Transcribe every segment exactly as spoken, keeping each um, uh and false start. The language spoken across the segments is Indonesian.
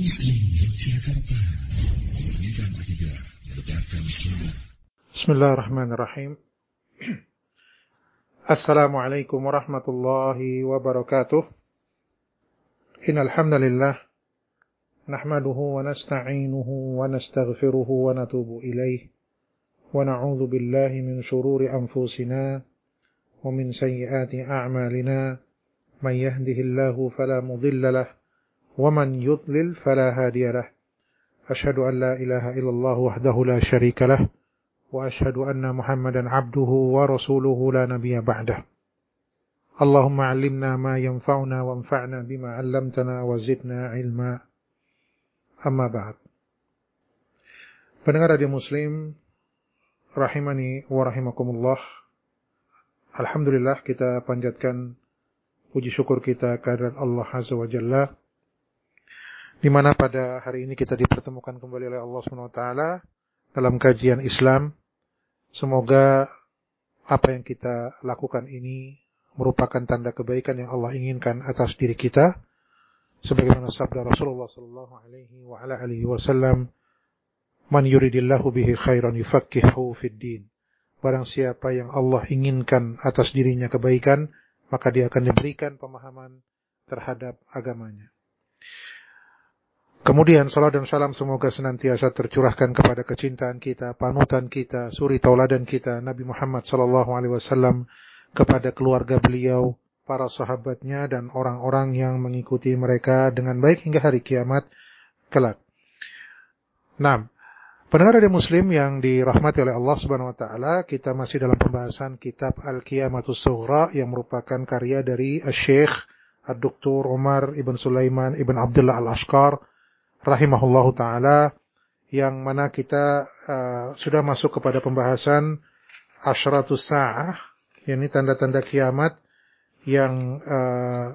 Muslim Yogyakarta memurnikan akidah, menegakkan sunnah. Bismillahirrahmanirrahim. Assalamualaikum warahmatullahi wabarakatuh. Innal hamdalillah nahmaduhu wa nasta'inuhu wa nastaghfiruhu wa natubu ilaih wa na'udzu billahi min shururi anfusina wa min sayyiati a'malina may yahdihillahu fala mudilla lahu wa man yudlil fala hadiya lahu. Asyhadu an la ilaha illallah wahdahu la syarika lahu wa asyhadu anna Muhammadan abduhu wa rasuluhu la nabiyya ba'dah. Allahumma 'allimna ma yanfa'una wanfa'na bima 'allamtana wa zidna 'ilma. Amma ba'd. Pendengar radio Muslim rahimani wa rahimakumullah. Alhamdulillah, kita panjatkan puji syukur kita kehadirat Allah Azza wa Jalla, di mana pada hari ini kita dipertemukan kembali oleh Allah Subhanahu wa taala dalam kajian Islam. Semoga apa yang kita lakukan ini merupakan tanda kebaikan yang Allah inginkan atas diri kita, sebagaimana sabda Rasulullah sallallahu alaihi wa ala alihi wasallam, "Man yuridillahu bihi khairan yufaqihuhu fid din." Barang siapa yang Allah inginkan atas dirinya kebaikan, maka dia akan diberikan pemahaman terhadap agamanya. Kemudian salat dan salam semoga senantiasa tercurahkan kepada kecintaan kita, panutan kita, suri tauladan kita, Nabi Muhammad sallallahu alaihi wasallam, kepada keluarga beliau, para sahabatnya, dan orang-orang yang mengikuti mereka dengan baik hingga hari kiamat kelak. Nah, pendengar radio Muslim yang dirahmati oleh Allah Subhanahu wa taala, kita masih dalam pembahasan kitab Al-Qiyamatus Sughra yang merupakan karya dari Asy-Syaikh Ad-Doktor Umar Ibn Sulaiman Ibn Abdullah Al-Ashqar rahimahullahu ta'ala, yang mana kita uh, sudah masuk kepada pembahasan Asyratus Sa'ah, yakni tanda-tanda kiamat yang uh,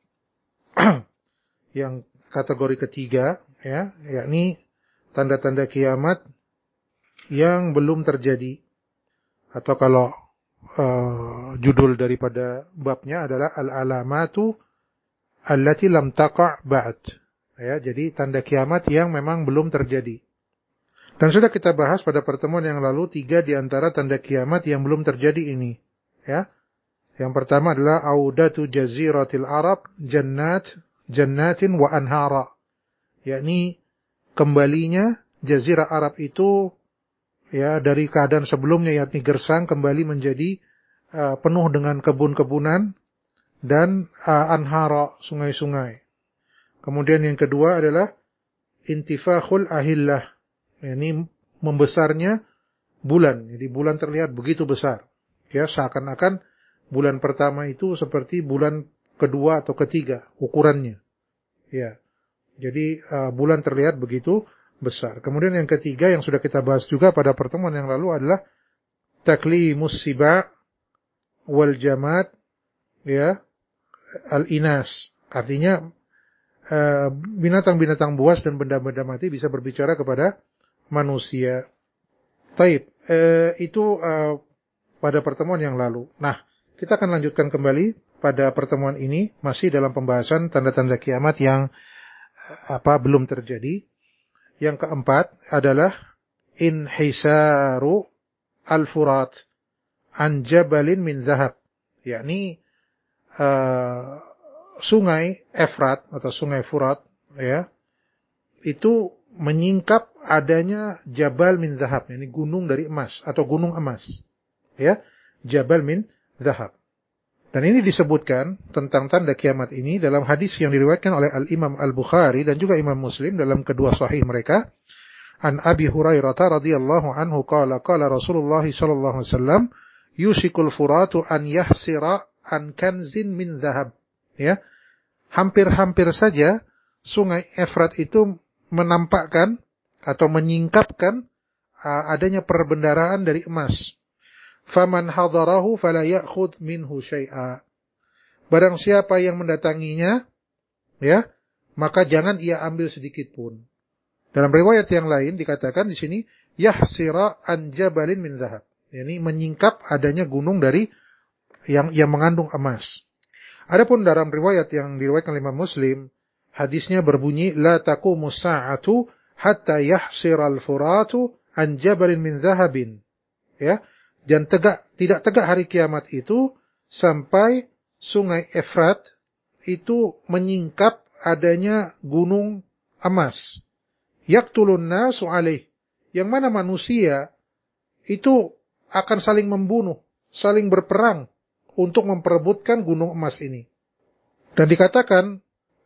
yang kategori ketiga, ya, yakni tanda-tanda kiamat yang belum terjadi, atau kalau uh, judul daripada babnya adalah Al-Alamatu allati lam taqa' ba'd. Ya, jadi tanda kiamat yang memang belum terjadi. Dan sudah kita bahas pada pertemuan yang lalu tiga di antara tanda kiamat yang belum terjadi ini. Ya, yang pertama adalah audatu jaziratil Arab jannat jannatin wa anhara, yakni kembalinya jazirah Arab itu ya dari keadaan sebelumnya yakni gersang kembali menjadi uh, penuh dengan kebun-kebunan dan uh, anhara, sungai-sungai. Kemudian yang kedua adalah intifakhul ahillah, yakni membesarnya bulan. Jadi bulan terlihat begitu besar. Ya, seakan-akan bulan pertama itu seperti bulan kedua atau ketiga ukurannya. Ya. Jadi uh, bulan terlihat begitu besar. Kemudian yang ketiga yang sudah kita bahas juga pada pertemuan yang lalu adalah taklimus siba wal jamad, ya, al-inas. Artinya Uh, binatang-binatang buas dan benda-benda mati bisa berbicara kepada manusia. Taib, uh, itu uh, pada pertemuan yang lalu. Nah, kita akan lanjutkan kembali pada pertemuan ini, masih dalam pembahasan tanda-tanda kiamat yang uh, apa belum terjadi. Yang keempat adalah inhisaru al-furat an jabalin min zahab, yakni uh, sungai Efrat atau sungai Furat, ya, itu menyingkap adanya Jabal min Zahab, ini gunung dari emas atau gunung emas, ya, Jabal min Zahab. Dan ini disebutkan tentang tanda kiamat ini dalam hadis yang diriwayatkan oleh Al-Imam Al-Bukhari dan juga Imam Muslim dalam kedua sahih mereka. An Abi Hurairah radhiyallahu anhu qala qala Rasulullah sallallahu alaihi wasallam yushikul furatu an yahsira an kanzin min zahab. Ya, hampir-hampir saja sungai Efrat itu menampakkan atau menyingkapkan uh, adanya perbendaharaan dari emas. Faman hadarahu fala ya'khudh minhu syai'a. Barang siapa yang mendatanginya, ya, maka jangan ia ambil sedikit pun. Dalam riwayat yang lain dikatakan di sini yahsira an jabalin min zahab, yakni menyingkap adanya gunung dari yang yang mengandung emas. Adapun dalam riwayat yang diriwayatkan oleh Imam Muslim, hadisnya berbunyi, la taqumus sa'atu hatta yahsiral furatu an jabalin min zahabin. Ya, dan tegak tidak tegak hari kiamat itu sampai sungai Efrat itu menyingkap adanya gunung emas. Yaqtulun nasu alaih. Yang mana manusia itu akan saling membunuh, saling berperang untuk memperebutkan gunung emas ini. Dan dikatakan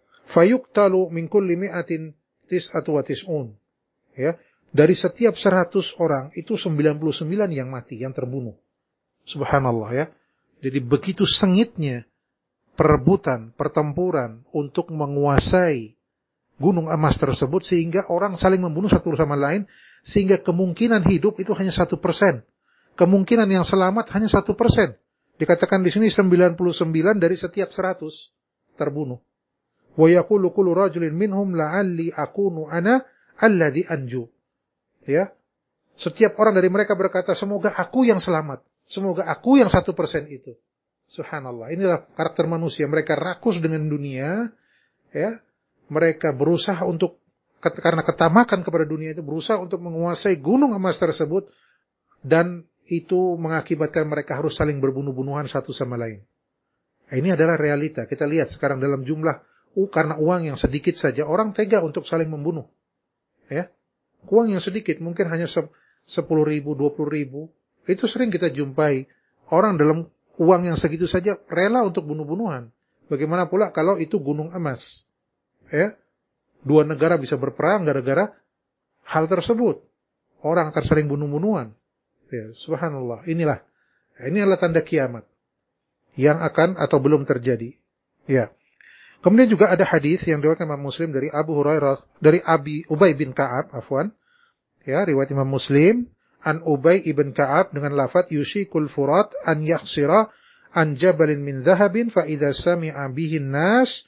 fayuqtalu min kulli mi'atin tis'atu wa tis'un. Ya, dari setiap seratus orang itu sembilan puluh sembilan yang mati, yang terbunuh. Subhanallah ya. Jadi begitu sengitnya perebutan, pertempuran untuk menguasai gunung emas tersebut sehingga orang saling membunuh satu sama lain, sehingga kemungkinan hidup itu hanya satu persen. Kemungkinan yang selamat hanya satu persen. Dikatakan di sini sembilan puluh sembilan dari setiap seratus terbunuh. Wa yaqulu kullu rajulin minhum la'alli akunu ana alladhi anju. Ya. Setiap orang dari mereka berkata, semoga aku yang selamat. Semoga aku yang satu persen itu. Subhanallah. Inilah karakter manusia. Mereka rakus dengan dunia. Ya. Mereka berusaha untuk, karena ketamakan kepada dunia itu, berusaha untuk menguasai gunung emas tersebut. Dan itu mengakibatkan mereka harus saling berbunuh-bunuhan satu sama lain. Nah, ini adalah realita. Kita lihat sekarang dalam jumlah, uh, karena uang yang sedikit saja, orang tega untuk saling membunuh. Ya. Uang yang sedikit, mungkin hanya sepuluh ribu, dua puluh ribu. Itu sering kita jumpai. Orang dalam uang yang segitu saja rela untuk bunuh-bunuhan. Bagaimana pula kalau itu gunung emas. Ya. Dua negara bisa berperang gara-gara hal tersebut. Orang akan saling bunuh-bunuhan. Ya, subhanallah. Inilah. Ini adalah tanda kiamat. Yang akan atau belum terjadi. Ya. Kemudian juga ada hadis yang diriwayatkan Imam Muslim dari Abu Hurairah, dari Abi Ubay bin Ka'ab, afwan. Ya, riwayat Imam Muslim an Ubay ibn Ka'ab dengan lafaz yushikul furat an yakhsira an jabalin min dhahabin fa idza sami'a bihi an-nas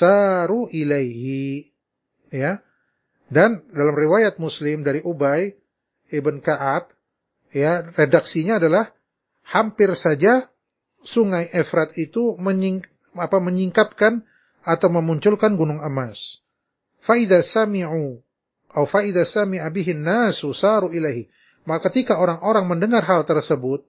saru ilaihi. Ya. Dan dalam riwayat Muslim dari Ubay ibn Ka'ab, ya, redaksinya adalah hampir saja sungai Efrat itu menying, apa, menyingkapkan atau memunculkan gunung emas. Faida sami'u atau faida sami'a bihi an-nasu saru ilaihi. Maka ketika orang-orang mendengar hal tersebut,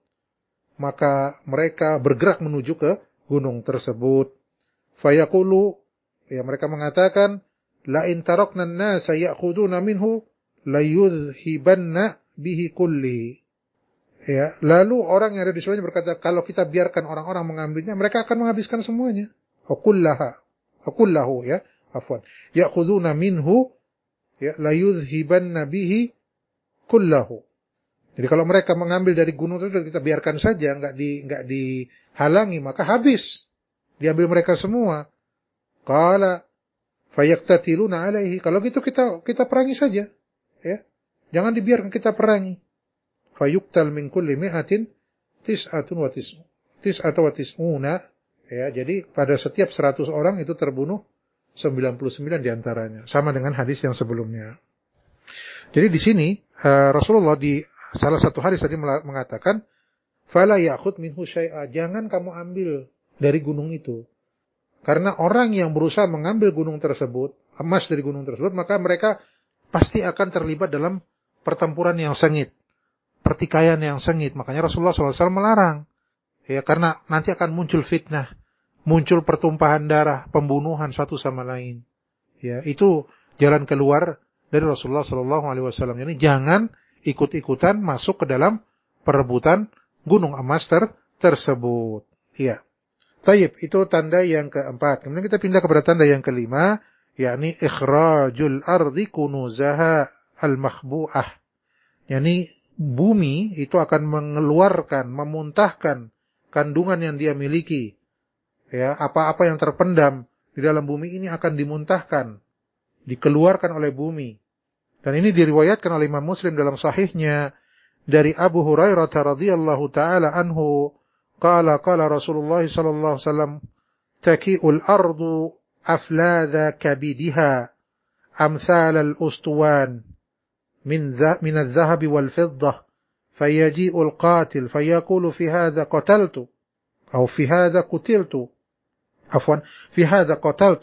maka mereka bergerak menuju ke gunung tersebut. Fayaqulu, ya, mereka mengatakan, la in tarakna an-nasa ya'khuduna minhu la yudhibanna bihi kulli. Ya, lalu orang yang ada di sebelahnya berkata, kalau kita biarkan orang-orang mengambilnya, mereka akan menghabiskan semuanya. Akullaha, akullahu, ya, afwan. Ya'khuduna minhu, ya, la yudhibanna bihi kullahu. Jadi kalau mereka mengambil dari gunung itu, kita biarkan saja, enggak di enggak dihalangi, maka habis. Diambil mereka semua. Qala fayaqtatiluna alaihi. Kalau gitu kita kita perangi saja, ya. Jangan dibiarkan kita perangi. Fayuqtal min kulli mi'atin tis'atun wa tis'un. Tis'atu wa tis'una. Ya, jadi pada setiap seratus orang itu terbunuh sembilan puluh sembilan diantaranya. Sama dengan hadis yang sebelumnya. Jadi di sini uh, Rasulullah di salah satu hadis tadi mengatakan, fala ya'khud minhu syai'a. Jangan kamu ambil dari gunung itu. Karena orang yang berusaha mengambil gunung tersebut, emas dari gunung tersebut, maka mereka pasti akan terlibat dalam pertempuran yang sengit. Pertikaian yang sengit. Makanya Rasulullah shallallahu alaihi wasallam melarang. Ya, karena nanti akan muncul fitnah. Muncul pertumpahan darah, pembunuhan satu sama lain. Ya, itu jalan keluar dari Rasulullah shallallahu alaihi wasallam. Jadi jangan ikut-ikutan masuk ke dalam perebutan gunung emas ter tersebut. Iya. Taib, itu tanda yang keempat. Kemudian kita pindah kepada tanda yang kelima, yakni ikhrajul ardi kunuzaha al-makhbu'ah. Yakni bumi itu akan mengeluarkan, memuntahkan kandungan yang dia miliki. Ya, apa-apa yang terpendam di dalam bumi ini akan dimuntahkan, dikeluarkan oleh bumi. Dan ini diriwayatkan oleh Imam Muslim dalam sahihnya dari Abu Hurairah radhiyallahu taala anhu, qala qala Rasulullah sallallahu alaihi wasallam, taki'ul ardu afladha kabidiha amsal al-ustuwan min dha min adh-dhahab wal-fiddah fayaji'u al-qatil fayaqulu fi hadha qataltu aw fi hadha qutiltu afwan fi hadha qataltu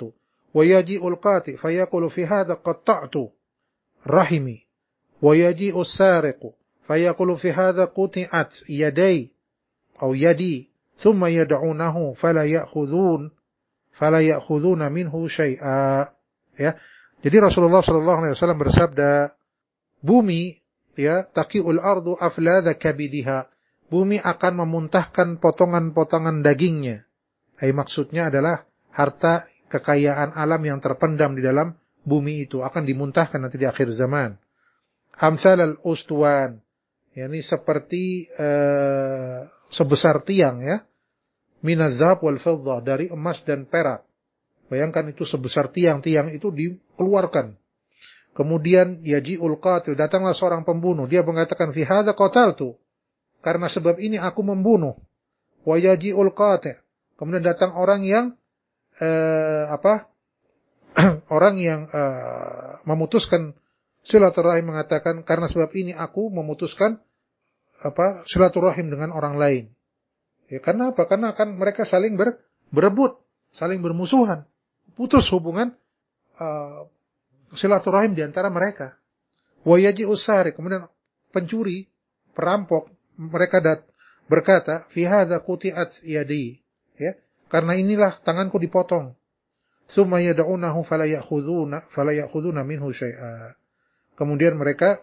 wa yaji'ul qati fayaqulu fi hadha qatta'tu rahimi wa yaji'us sariqu fayaqulu fi hadha quti'at yaday atau yadi thumma yad'unahu fala ya'khudhun fala ya'khudhuna minhu syai'a. Ya. Jadi Rasulullah sallallahu alaihi wasallam bersabda, bumi ya taqiul ardu afladha kabidiha. Bumi akan memuntahkan potongan-potongan dagingnya. Hai maksudnya adalah harta kekayaan alam yang terpendam di dalam bumi itu akan dimuntahkan nanti di akhir zaman. Amsal al-ustuwan, yakni seperti uh, sebesar tiang ya. Minazab wal fiddah, dari emas dan perak. Bayangkan itu sebesar tiang, tiang itu dikeluarkan. Kemudian yaji'ul qatil, datanglah seorang pembunuh, dia mengatakan fi hadza qataltu, karena sebab ini aku membunuh. Wa yaji'ul qatil, kemudian datang orang yang Uh, apa orang yang uh, memutuskan silaturahim mengatakan karena sebab ini aku memutuskan apa silaturahim dengan orang lain. Ya karena apa? Karena akan mereka saling ber, berebut, saling bermusuhan, putus hubungan uh, silaturahim di antara mereka. Wa yaji'us sariq, kemudian pencuri, perampok, mereka dat, berkata fi hadza quti'at yadi, ya. Karena inilah tanganku dipotong. Tsumma yad'unahu fala ya'khuduna fala ya'khuduna minhu syai'a. Kemudian mereka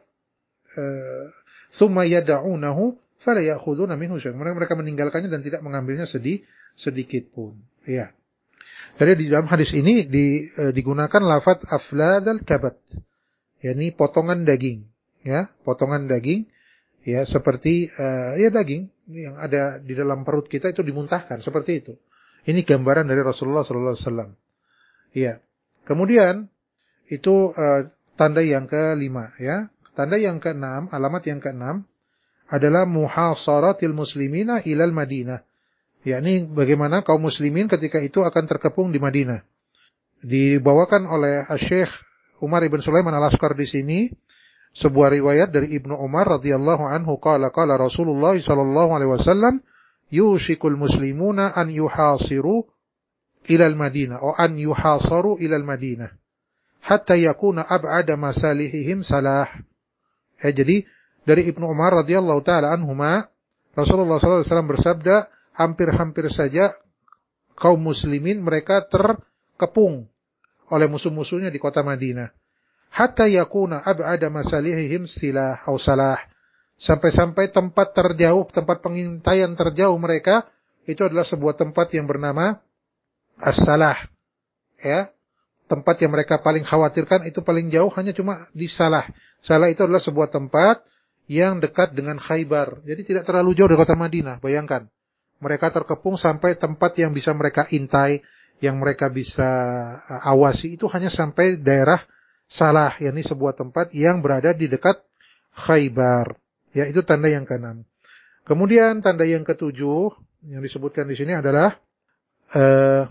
tsumma yad'unahu fala ya'khuduna minhu syai'a. Mereka meninggalkannya dan tidak mengambilnya sedih sedikit pun. Ya. Jadi di dalam hadis ini di, digunakan lafaz afladal kabat. yakni potongan daging, ya, potongan daging ya seperti uh, ya daging yang ada di dalam perut kita itu dimuntahkan seperti itu. Ini gambaran dari Rasulullah sallallahu alaihi wasallam. Iya. Kemudian itu uh, tanda yang kelima, ya. Tanda yang keenam, alamat yang keenam adalah muhasaratil muslimina ilal Madinah. Yakni bagaimana kaum muslimin ketika itu akan terkepung di Madinah. Dibawakan oleh Syekh Umar ibn Sulaiman al-Askar di sini sebuah riwayat dari Ibnu Umar radhiyallahu anhu qala qala Rasulullah sallallahu alaihi wasallam yushikul muslimuna an yuhasiru ila al-Madinah atau an yuhasaru ila al-Madinah hatta yakuna ab'ada masalihihim salah. Eh, jadi dari Ibnu Umar radhiyallahu taala anhuma Rasulullah sallallahu alaihi wasallam bersabda, hampir-hampir saja kaum muslimin mereka terkepung oleh musuh-musuhnya di kota Madinah. Hatta yakuna ab'ada masalihihim silah atau salah. Sampai-sampai tempat terjauh, tempat pengintaian terjauh mereka itu adalah sebuah tempat yang bernama As-Salah. Ya. Tempat yang mereka paling khawatirkan itu paling jauh hanya cuma di Salah. Salah itu adalah sebuah tempat yang dekat dengan Khaybar. Jadi tidak terlalu jauh dari kota Madinah. Bayangkan. Mereka terkepung sampai tempat yang bisa mereka intai, yang mereka bisa awasi itu hanya sampai daerah Salah, yakni sebuah tempat yang berada di dekat Khaybar. Ya, itu tanda yang keenam. Kemudian tanda yang ketujuh yang disebutkan di sini adalah uh,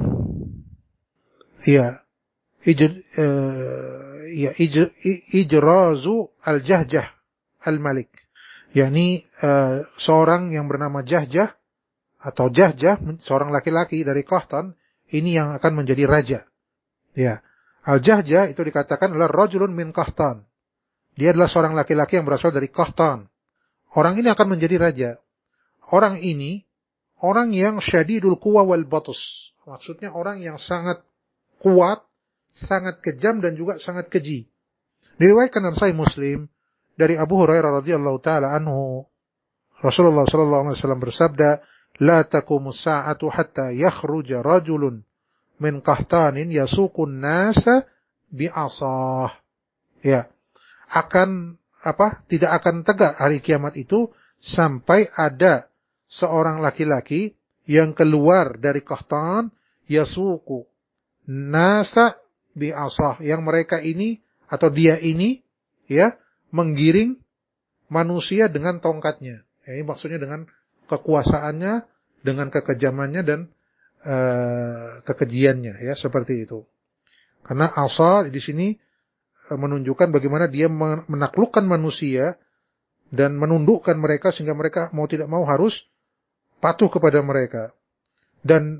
ya, ij, uh, ya ij, ijrazu al-Jahjah al-Malik. Yakni uh, seorang yang bernama Jahjah atau Jahjah, seorang laki-laki dari Qahtan, ini yang akan menjadi raja. Ya. Al-Jahjah itu dikatakan adalah rajulun min Qahtan. Dia adalah seorang laki-laki yang berasal dari Qahtan. Orang ini akan menjadi raja. Orang ini orang yang syadidul quwa wal batus. Maksudnya orang yang sangat kuat, sangat kejam dan juga sangat keji. Diriwayatkan dalam Sahih Muslim dari Abu Hurairah radhiyallahu taala anhu, Rasulullah sallallahu alaihi wasallam bersabda, "La taqumus sa'atu hatta yakhruja rajulun min qahtanin yasuqun nasa bi'asah." Ya. Akan apa? Tidak akan tegak hari kiamat itu sampai ada seorang laki-laki yang keluar dari Qahtan yasuqu nasa bi'asah, yang mereka ini atau dia ini ya menggiring manusia dengan tongkatnya. Ya, ini maksudnya dengan kekuasaannya, dengan kekejamannya dan uh, kekejiannya, ya seperti itu. Karena asa di sini uh, menunjukkan bagaimana dia menaklukkan manusia dan menundukkan mereka sehingga mereka mau tidak mau harus patuh kepada mereka. Dan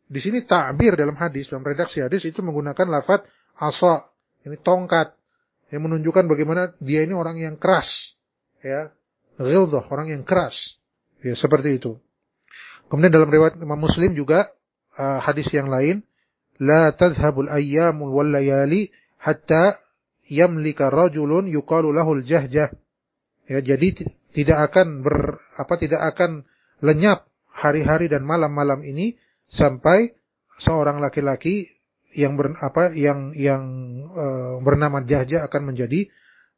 di sini ta'bir dalam hadis, dalam redaksi hadis itu menggunakan lafaz asa, ini tongkat, yang menunjukkan bagaimana dia ini orang yang keras, ya, ghilzah, orang yang keras, ya seperti itu. Kemudian dalam riwayat Imam Muslim juga uh, hadis yang lain, la tadhhabul ayyamul wal layali hatta yamlika rajulun yuqalu lahul jahjah. Ya, jadi t- tidak akan ber apa tidak akan lenyap hari-hari dan malam-malam ini sampai seorang laki-laki yang ber, apa yang yang uh, bernama Jahjah akan menjadi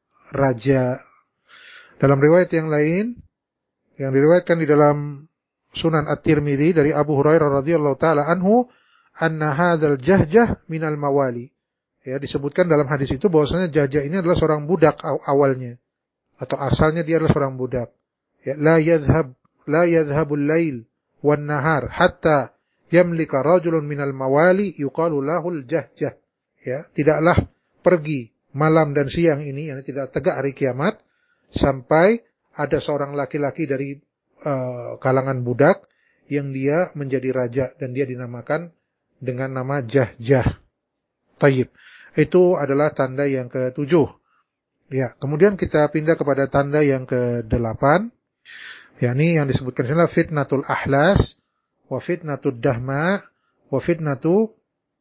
raja. Dalam riwayat yang lain yang diriwayatkan di dalam Sunan At-Tirmidzi dari Abu Hurairah radhiyallahu taala anhu, anna hadzal Jahjah minal mawali. Ya, disebutkan dalam hadis itu bahwasanya Jahjah ini adalah seorang budak awalnya atau asalnya dia adalah seorang budak. Ya, la yadhhab la yadhhabul lail wan nahar hatta yamlika rajulun minal mawali yuqalu lahul Jahjah. Ya, tidaklah pergi malam dan siang ini, yakni tidak tegak hari kiamat sampai ada seorang laki-laki dari uh, kalangan budak yang dia menjadi raja dan dia dinamakan dengan nama Jahjah. Tayyib. Itu adalah tanda yang ketujuh. Ya, kemudian kita pindah kepada tanda yang kedelapan, yakni yang disebutkan di sini fitnatul ahlas, wa fitnatud dahma, wa fitnatu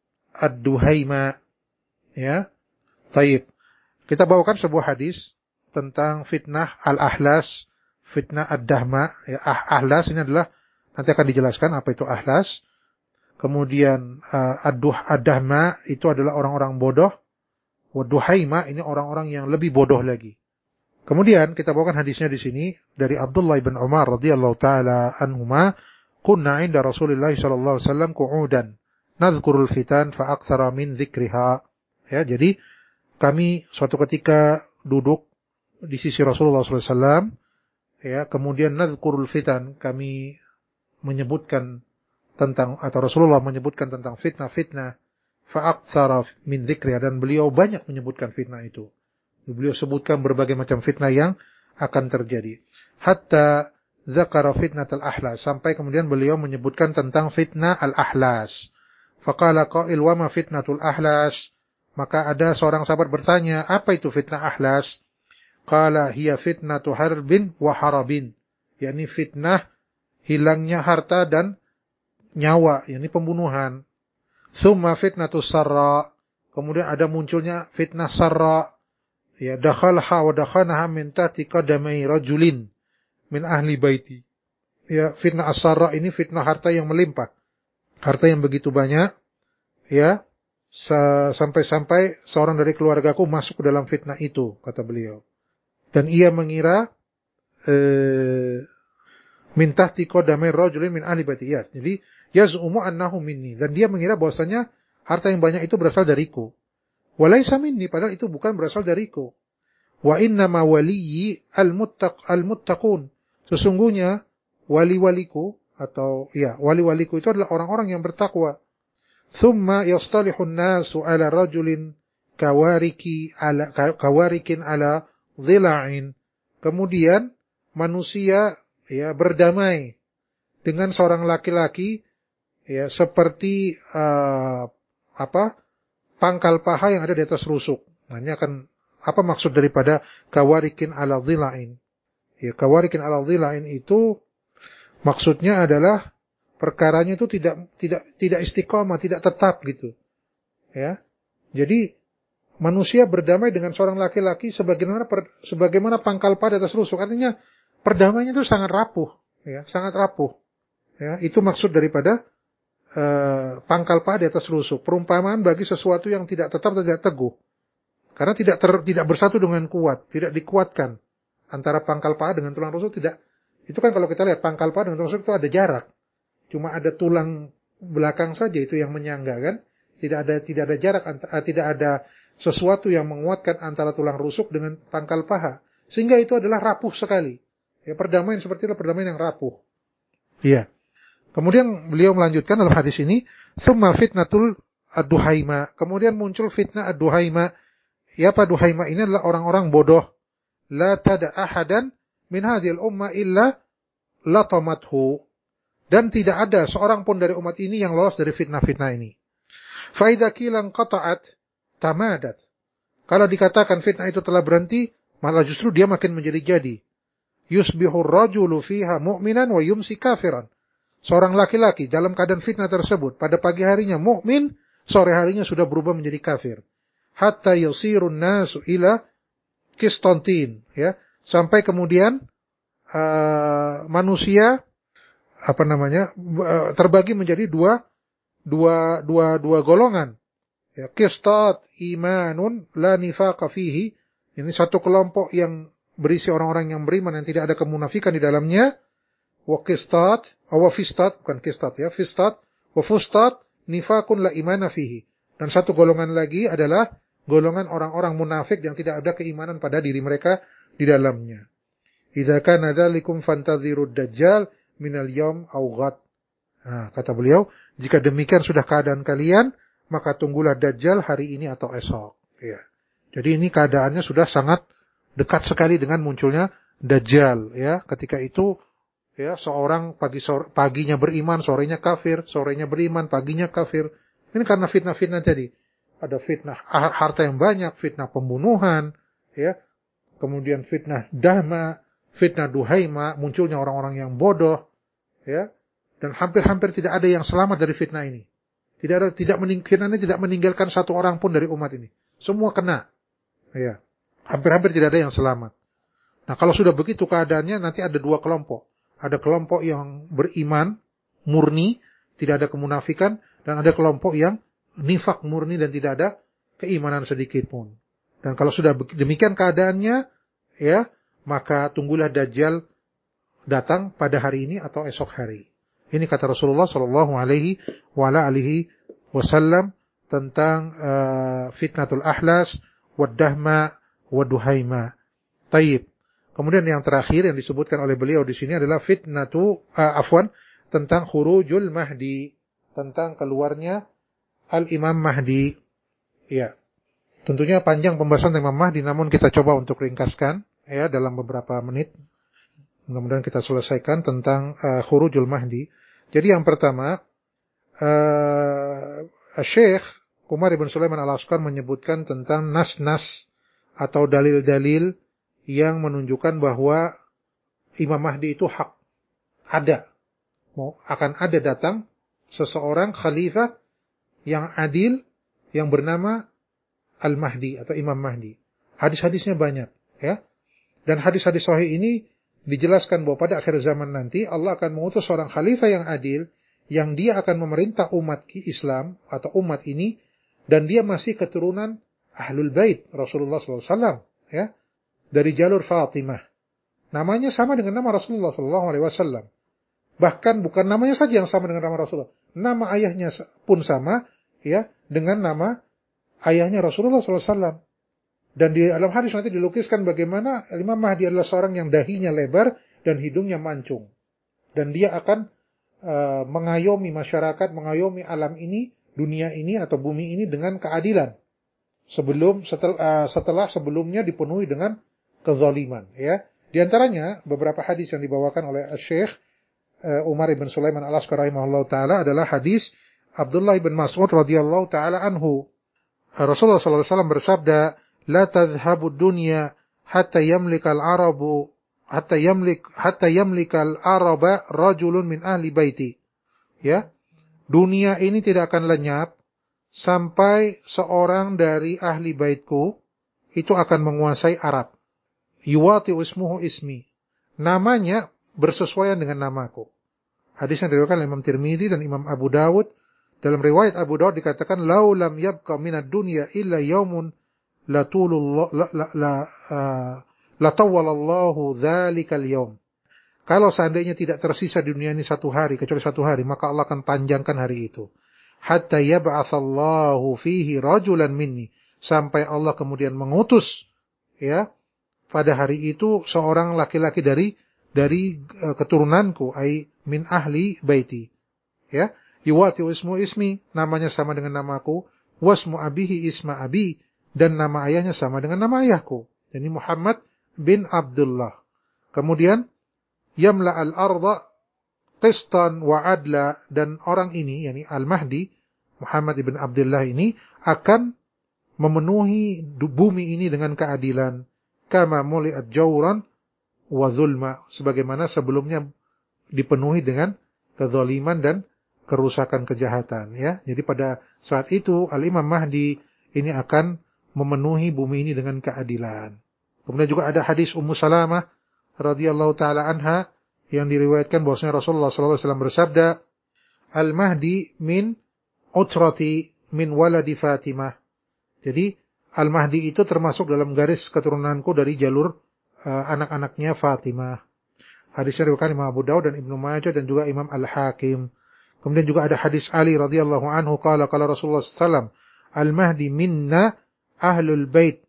ad-duhaima. Ya. Tayyib. Kita bawakan sebuah hadis tentang fitnah al-ahlas, fitnah ad-dahma. Ya, ah, ahlas ini adalah nanti akan dijelaskan apa itu ahlas. Kemudian uh, ad-duh ad-dahma itu adalah orang-orang bodoh. Wa duhaima ini orang-orang yang lebih bodoh lagi. Kemudian kita bawakan hadisnya di sini dari Abdullah bin Umar radhiyallahu taala anhuma, kunna 'inda Rasulillah sallallahu alaihi wasallam qu'udan nadhkurul fitan fa aktsara min dzikriha. Ya, jadi kami suatu ketika duduk di sisi Rasulullah sallallahu alaihi wasallam, ya, kemudian nadhkurul fitan, kami menyebutkan tentang atau Rasulullah menyebutkan tentang fitnah-fitnah, fa aktsara min dzikriha, dan beliau banyak menyebutkan fitnah itu. Beliau sebutkan berbagai macam fitnah yang akan terjadi. Hatta dzakara fitnatul ahlas, sampai kemudian beliau menyebutkan tentang fitnah al-ahlas. Faqala qail wa ma fitnatul ahlas? Maka ada seorang sahabat bertanya, apa itu fitnah ahlas? Qala hiya fitnatu harbin wa harabin. yakni fitnah hilangnya harta dan nyawa, yakni pembunuhan. Tsumma fitnatus sarra, kemudian ada munculnya fitnah sarra. Ya, dakhalha wa dakhanaha min tahti qadamai rajulin min ahli baiti. Ya, fitnah as-sarra ini fitnah harta yang melimpah. Harta yang begitu banyak, ya, sampai-sampai seorang dari keluargaku masuk ke dalam fitnah itu, kata beliau. Dan ia mengira eh, min tahti qadamai rajulin min ahli baiti. Ya, jadi yaz'umu annahu minni, dan dia mengira bahwasanya harta yang banyak itu berasal dariku. Walaysa minni, padahal itu bukan berasal dariku. Wa innama waliyyi al-muttaq al-muttaqun. Sesungguhnya wali-waliku atau ya, wali-waliku itu adalah orang-orang yang bertakwa. Tsumma yastalihun nasu ala rajulin kawariki ala kawarikin ala dhila'in. Kemudian manusia ya berdamai dengan seorang laki-laki ya seperti uh, apa? pangkal paha yang ada di atas rusuk. Nah, ini akan apa maksud daripada kawarikin ala dhila'in? Ya, kawarikin ala dhila'in itu maksudnya adalah perkaranya itu tidak tidak tidak istiqomah, tidak tetap gitu. Ya. Jadi manusia berdamai dengan seorang laki-laki sebagaimana per, sebagaimana pangkal paha di atas rusuk. Artinya perdamaiannya itu sangat rapuh, ya, sangat rapuh. Ya, itu maksud daripada Uh, pangkal paha di atas rusuk, perumpamaan bagi sesuatu yang tidak tetap, tidak teguh, karena tidak ter, tidak bersatu dengan kuat, tidak dikuatkan antara pangkal paha dengan tulang rusuk. Tidak, itu kan kalau kita lihat pangkal paha dengan tulang rusuk itu ada jarak, cuma ada tulang belakang saja itu yang menyangga kan, tidak ada tidak ada jarak, uh, tidak ada sesuatu yang menguatkan antara tulang rusuk dengan pangkal paha, sehingga itu adalah rapuh sekali. Ya, perdamaian seperti itu perdamaian yang rapuh. Iya. Kemudian beliau melanjutkan dalam hadis ini, "Tsumma fitnatul ad-duhaima." Kemudian muncul fitnah ad-duhaima. Ya, apa duhaima ini adalah orang-orang bodoh. La tada ahadan min hadhil umma illa latamathu. Dan tidak ada seorang pun dari umat ini yang lolos dari fitnah-fitnah ini. Fa idza qila qata'at tamadat. Kalau dikatakan fitnah itu telah berhenti, malah justru dia makin menjadi-jadi. Yusbihur rajulu fiha mu'minan wa yumsi kafiran. Seorang laki-laki dalam keadaan fitnah tersebut, pada pagi harinya mukmin, sore harinya sudah berubah menjadi kafir. Hatta yusirun nasu ila Konstantin, ya, sampai kemudian uh, manusia apa namanya uh, terbagi menjadi dua dua dua dua golongan. Ya, qistat imanun la nifaqa fihi. Ini satu kelompok yang berisi orang-orang yang beriman yang tidak ada kemunafikan di dalamnya. Wa qistat, wa fistat, bukan qistat ya, fistat, wa fustat nifaqun la imana fihi. Dan satu golongan lagi adalah golongan orang-orang munafik yang tidak ada keimanan pada diri mereka di dalamnya. Idza kana dzalikum fantazirud dajjal minal yaum aw ghad. Nah, kata beliau, jika demikian sudah keadaan kalian, maka tunggulah dajjal hari ini atau esok. Ya. Jadi ini keadaannya sudah sangat dekat sekali dengan munculnya dajjal. Ya, ketika itu ya seorang pagi sore, paginya beriman, sorenya kafir, sorenya beriman, paginya kafir. Ini karena fitnah-fitnah tadi. Ada fitnah harta yang banyak, fitnah pembunuhan, ya, kemudian fitnah dahma, fitnah duhaima, munculnya orang-orang yang bodoh, ya, dan hampir-hampir tidak ada yang selamat dari fitnah ini. Tidak ada, tidak meninggalkan, tidak meninggalkan satu orang pun dari umat ini. Semua kena, ya, hampir-hampir tidak ada yang selamat. Nah, kalau sudah begitu keadaannya, nanti ada dua kelompok. Ada kelompok yang beriman, murni, tidak ada kemunafikan, dan ada kelompok yang nifak murni dan tidak ada keimanan sedikit pun. Dan kalau sudah demikian keadaannya, ya, maka tunggulah dajjal datang pada hari ini atau esok hari. Ini kata Rasulullah sallallahu alaihi wasallam tentang uh, fitnatul ahlas, wad-dahma, wad-duhaima. Taib. Kemudian yang terakhir yang disebutkan oleh beliau di sini adalah fitnatu uh, afwan tentang khurujul mahdi, tentang keluarnya Al-Imam Mahdi. Ya. Tentunya panjang pembahasan Imam Mahdi, namun kita coba untuk ringkaskan ya dalam beberapa menit. Mudah-mudahan kita selesaikan tentang uh, Khurujul Mahdi. Jadi yang pertama, uh, Syekh Umar ibn Sulaiman Al-Asqar menyebutkan tentang nas-nas atau dalil-dalil yang menunjukkan bahwa Imam Mahdi itu hak. Ada. Mau akan ada datang seseorang khalifah yang adil, yang bernama Al-Mahdi atau Imam Mahdi. Hadis-hadisnya banyak, ya. Dan hadis-hadis sahih ini dijelaskan bahwa pada akhir zaman nanti Allah akan mengutus seorang khalifah yang adil, yang dia akan memerintah umat Islam atau umat ini, dan dia masih keturunan Ahlul Bait Rasulullah sallallahu alaihi wasallam, ya, dari jalur Fatimah. Namanya sama dengan nama Rasulullah sallallahu alaihi wasallam. Bahkan bukan namanya saja yang sama dengan nama Rasulullah. Nama ayahnya pun sama, ya, dengan nama ayahnya Rasulullah sallallahu alaihi wasallam. Dan di dalam hadis nanti dilukiskan bagaimana Imam Mahdi adalah seorang yang dahinya lebar dan hidungnya mancung. Dan dia akan uh, mengayomi masyarakat, mengayomi alam ini, dunia ini atau bumi ini dengan keadilan. Sebelum setel, uh, setelah sebelumnya dipenuhi dengan kezaliman, ya. Di antaranya beberapa hadis yang dibawakan oleh Syekh Umar ibn Sulaiman Al-Asqar rahimahullah ta'ala adalah hadis Abdullah ibn Mas'ud radhiyallahu ta'ala anhu. Rasulullah sallallahu alaihi wasallam bersabda, "La tadhhabu dunya hatta yamlika al-arabu hatta yamlik hatta yamlika al-araba rajulun min ahli baiti." Ya. Dunia ini tidak akan lenyap sampai seorang dari ahli baitku itu akan menguasai Arab. Yuwati ismuhu ismi. Namanya bersesuaian dengan namaku. Hadisnya diriwayatkan oleh Imam Tirmidzi dan Imam Abu Dawud. Dalam riwayat Abu Dawud dikatakan, "Lau lam yabqa minad dunya illa yaumun la tulullah la la la, uh, la tawwalallahu dzalikal yaum." Kalau seandainya tidak tersisa di dunia ini satu hari kecuali satu hari, maka Allah akan panjangkan hari itu. Hatta yab'atsallahu fihi rajulan minni, sampai Allah kemudian mengutus, ya, pada hari itu seorang laki-laki dari dari uh, keturunanku, ai min ahli baiti, ya, yuwati ismu ismi, namanya sama dengan namaku, wasmu abihi isma abi, dan nama ayahnya sama dengan nama ayahku, jadi Muhammad bin Abdullah. Kemudian yamla al-ardha qistan wa adla, dan orang ini, yakni Al-Mahdi, Muhammad ibn Abdullah ini, akan memenuhi bumi ini dengan keadilan. Kama muli'at jawran wa zulma, sebagaimana sebelumnya dipenuhi dengan kezaliman dan kerusakan, kejahatan, ya. Jadi pada saat itu Al-Imam Mahdi ini akan memenuhi bumi ini dengan keadilan. Kemudian juga ada hadis Ummu Salamah radhiyallahu taala anha yang diriwayatkan bahwasanya Rasulullah sallallahu alaihi wasallam bersabda, Al-Mahdi min utrati min waladi Fatimah. Jadi Al-Mahdi itu termasuk dalam garis keturunanku dari jalur uh, anak-anaknya Fatimah. Hadisnya diriwayatkan Imam Abu Dawud dan Ibnu Majah dan juga Imam Al-Hakim. Kemudian juga ada hadis Ali radhiyallahu anhu, qala qala Rasulullah sallallahu alaihi wasallam, Al-Mahdi minna ahlul bait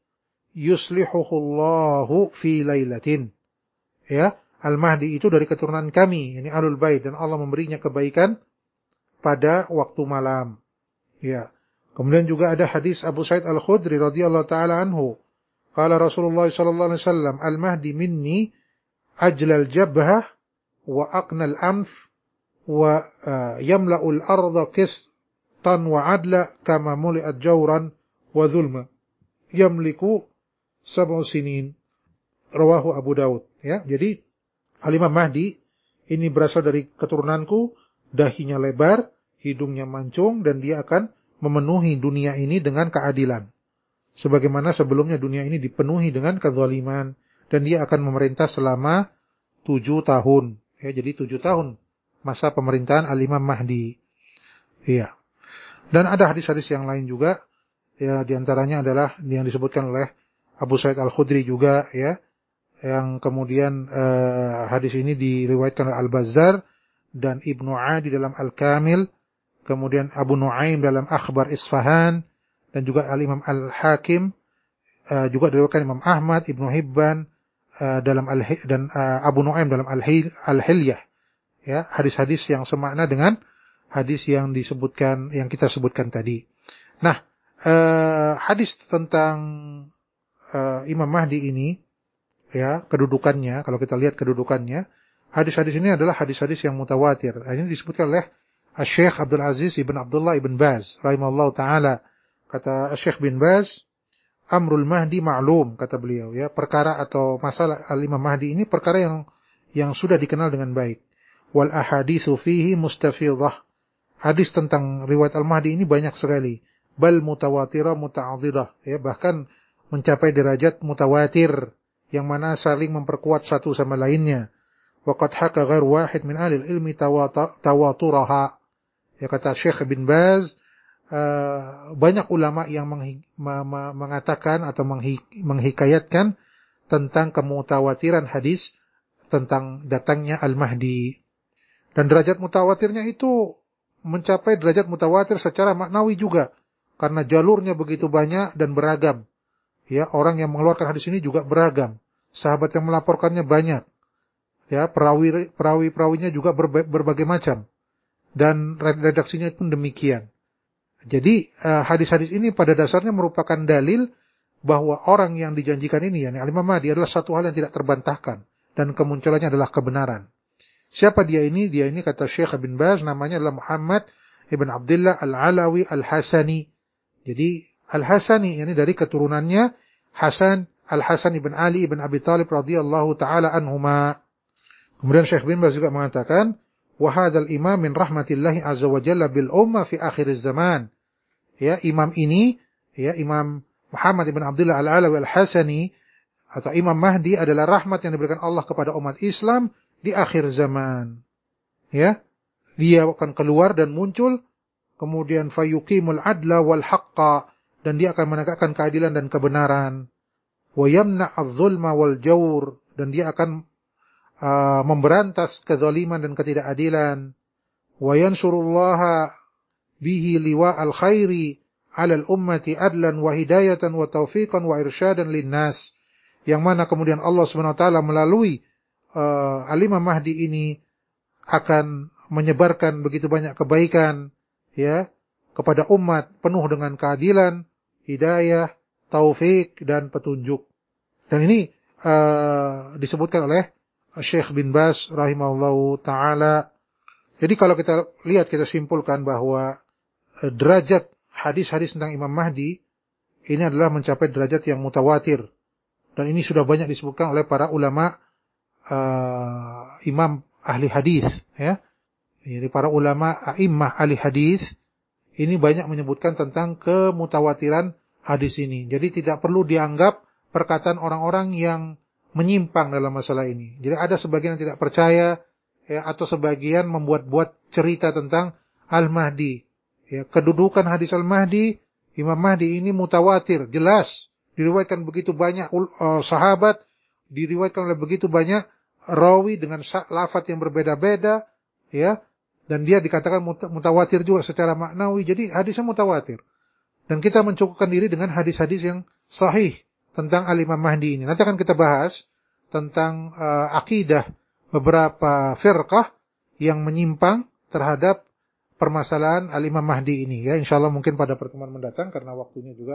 yuslihuhullahu fi lailatin. Ya, Al-Mahdi itu dari keturunan kami, ini ahlul bait, dan Allah memberinya kebaikan pada waktu malam. Ya. Kemudian juga ada hadis Abu Sa'id Al-Khudri radhiyallahu taala anhu, qala Rasulullah sallallahu alaihi wasallam, Al-Mahdi minni ajlal jabhah wa aqnal anf wa uh, yamla'ul arda qistan wa adla kama muli'at jawran wa zulma yamliku sab'u sinin. Rawahu Abu Dawud. Ya, jadi Al-Imam Mahdi ini berasal dari keturunanku, dahinya lebar, hidungnya mancung, dan dia akan memenuhi dunia ini dengan keadilan. Sebagaimana sebelumnya dunia ini dipenuhi dengan kezaliman, dan dia akan memerintah selama tujuh tahun. Ya, jadi tujuh tahun masa pemerintahan Al-Imam Mahdi. Iya. Dan ada hadis-hadis yang lain juga. Ya, diantaranya adalah yang disebutkan oleh Abu Sa'id Al-Khudri juga, ya, yang kemudian eh, hadis ini diriwayatkan oleh Al-Bazzar dan Ibnu Adi dalam Al-Kamil, kemudian Abu Nuaim dalam Akhbar Isfahan, dan juga Al-Imam Al-Hakim, uh, juga diriwayatkan Imam Ahmad, Ibnu Hibban uh, dalam Al dan uh, Abu Nuaim dalam Al-Hilyah. Ya, hadis-hadis yang semakna dengan hadis yang disebutkan, yang kita sebutkan tadi. Nah, uh, hadis tentang uh, Imam Mahdi ini, ya, kedudukannya, kalau kita lihat kedudukannya, hadis-hadis ini adalah hadis-hadis yang mutawatir. Ini disebutkan oleh Syekh Abdul Aziz ibn Abdullah ibn Baz rahimahullah ta'ala. Kata Syekh bin Baz, Amrul Mahdi ma'lum, kata beliau, ya, perkara atau masalah Al-Imam Mahdi ini perkara yang yang sudah dikenal dengan baik. Wal ahaditsu fihi mustafidah. Hadis tentang riwayat Al-Mahdi ini banyak sekali. Bal mutawatirah muta'adhidah, ya, bahkan mencapai derajat mutawatir yang mana saling memperkuat satu sama lainnya. Wa qad haka ghair wahid min ahli ilmi tawaturaha. Ya, kata Syekh bin Baz, uh, banyak ulama yang menghi, ma, ma, mengatakan atau menghi, menghikayatkan tentang kemutawatiran hadis tentang datangnya Al-Mahdi. Dan derajat mutawatirnya itu mencapai derajat mutawatir secara maknawi juga, karena jalurnya begitu banyak dan beragam. Ya, orang yang mengeluarkan hadis ini juga beragam. Sahabat yang melaporkannya banyak. Ya, perawi perawi perawinya juga berba, berbagai macam. Dan redaksinya pun demikian. Jadi uh, hadis-hadis ini pada dasarnya merupakan dalil bahwa orang yang dijanjikan ini, yakni Al-Imam Mahdi, adalah satu hal yang tidak terbantahkan, dan kemunculannya adalah kebenaran. Siapa dia ini? Dia ini, kata Syekh bin Baz, namanya adalah Muhammad ibn Abdullah Al-Alawi Al-Hasani. Jadi Al-Hasani ini dari keturunannya Hasan Al-Hasan ibn Ali ibn Abi Talib radhiyallahu taala anhuma. Kemudian Syekh bin Baz juga mengatakan, wa hadzal imam min rahmatillahi azza wa jalla bil ummah fi akhir zaman. Ya, imam ini, ya, Imam Muhammad ibn Abdullah Al-Alawi Al-Hasani atau Imam Mahdi adalah rahmat yang diberikan Allah kepada umat Islam di akhir zaman. Ya, dia akan keluar dan muncul, kemudian fayuqimul adla wal haqqa, dan dia akan menegakkan keadilan dan kebenaran. Wa yamna'adh-dhulma wal jawr, dan dia akan uh, memberantas kezaliman dan ketidakadilan. Wa yansurullaha bihi liwa'al khairi 'alal ummati adlan wa hidayatan wa taufiqan wa irsyadan linnas. Yang mana kemudian Allah Subhanahu wa taala melalui uh, Al-Imam Mahdi ini akan menyebarkan begitu banyak kebaikan, ya, kepada umat, penuh dengan keadilan, hidayah, taufik, dan petunjuk. Dan ini uh, disebutkan oleh Syekh bin Baz rahimahullahu ta'ala Jadi kalau kita lihat, kita simpulkan bahwa eh, derajat hadis-hadis tentang Imam Mahdi ini adalah mencapai derajat yang mutawatir. Dan ini sudah banyak disebutkan oleh para ulama uh, imam ahli hadis, ya. Jadi para ulama a'immah ahli hadis ini banyak menyebutkan tentang kemutawatiran hadis ini. Jadi tidak perlu dianggap perkataan orang-orang yang menyimpang dalam masalah ini. Jadi ada sebagian yang tidak percaya, ya, atau sebagian membuat-buat cerita tentang Al-Mahdi. Ya, kedudukan hadis Al-Mahdi, Imam Mahdi ini mutawatir, jelas. Diriwayatkan begitu banyak uh, sahabat, diriwayatkan oleh begitu banyak rawi dengan lafaz yang berbeda-beda, ya. Dan dia dikatakan mutawatir juga secara maknawi. Jadi hadisnya mutawatir. Dan kita mencukupkan diri dengan hadis-hadis yang sahih tentang Al-Imam Mahdi ini. Nanti akan kita bahas tentang uh, akidah beberapa firqah yang menyimpang terhadap permasalahan Al-Imam Mahdi ini, ya. Insyaallah mungkin pada pertemuan mendatang karena waktunya juga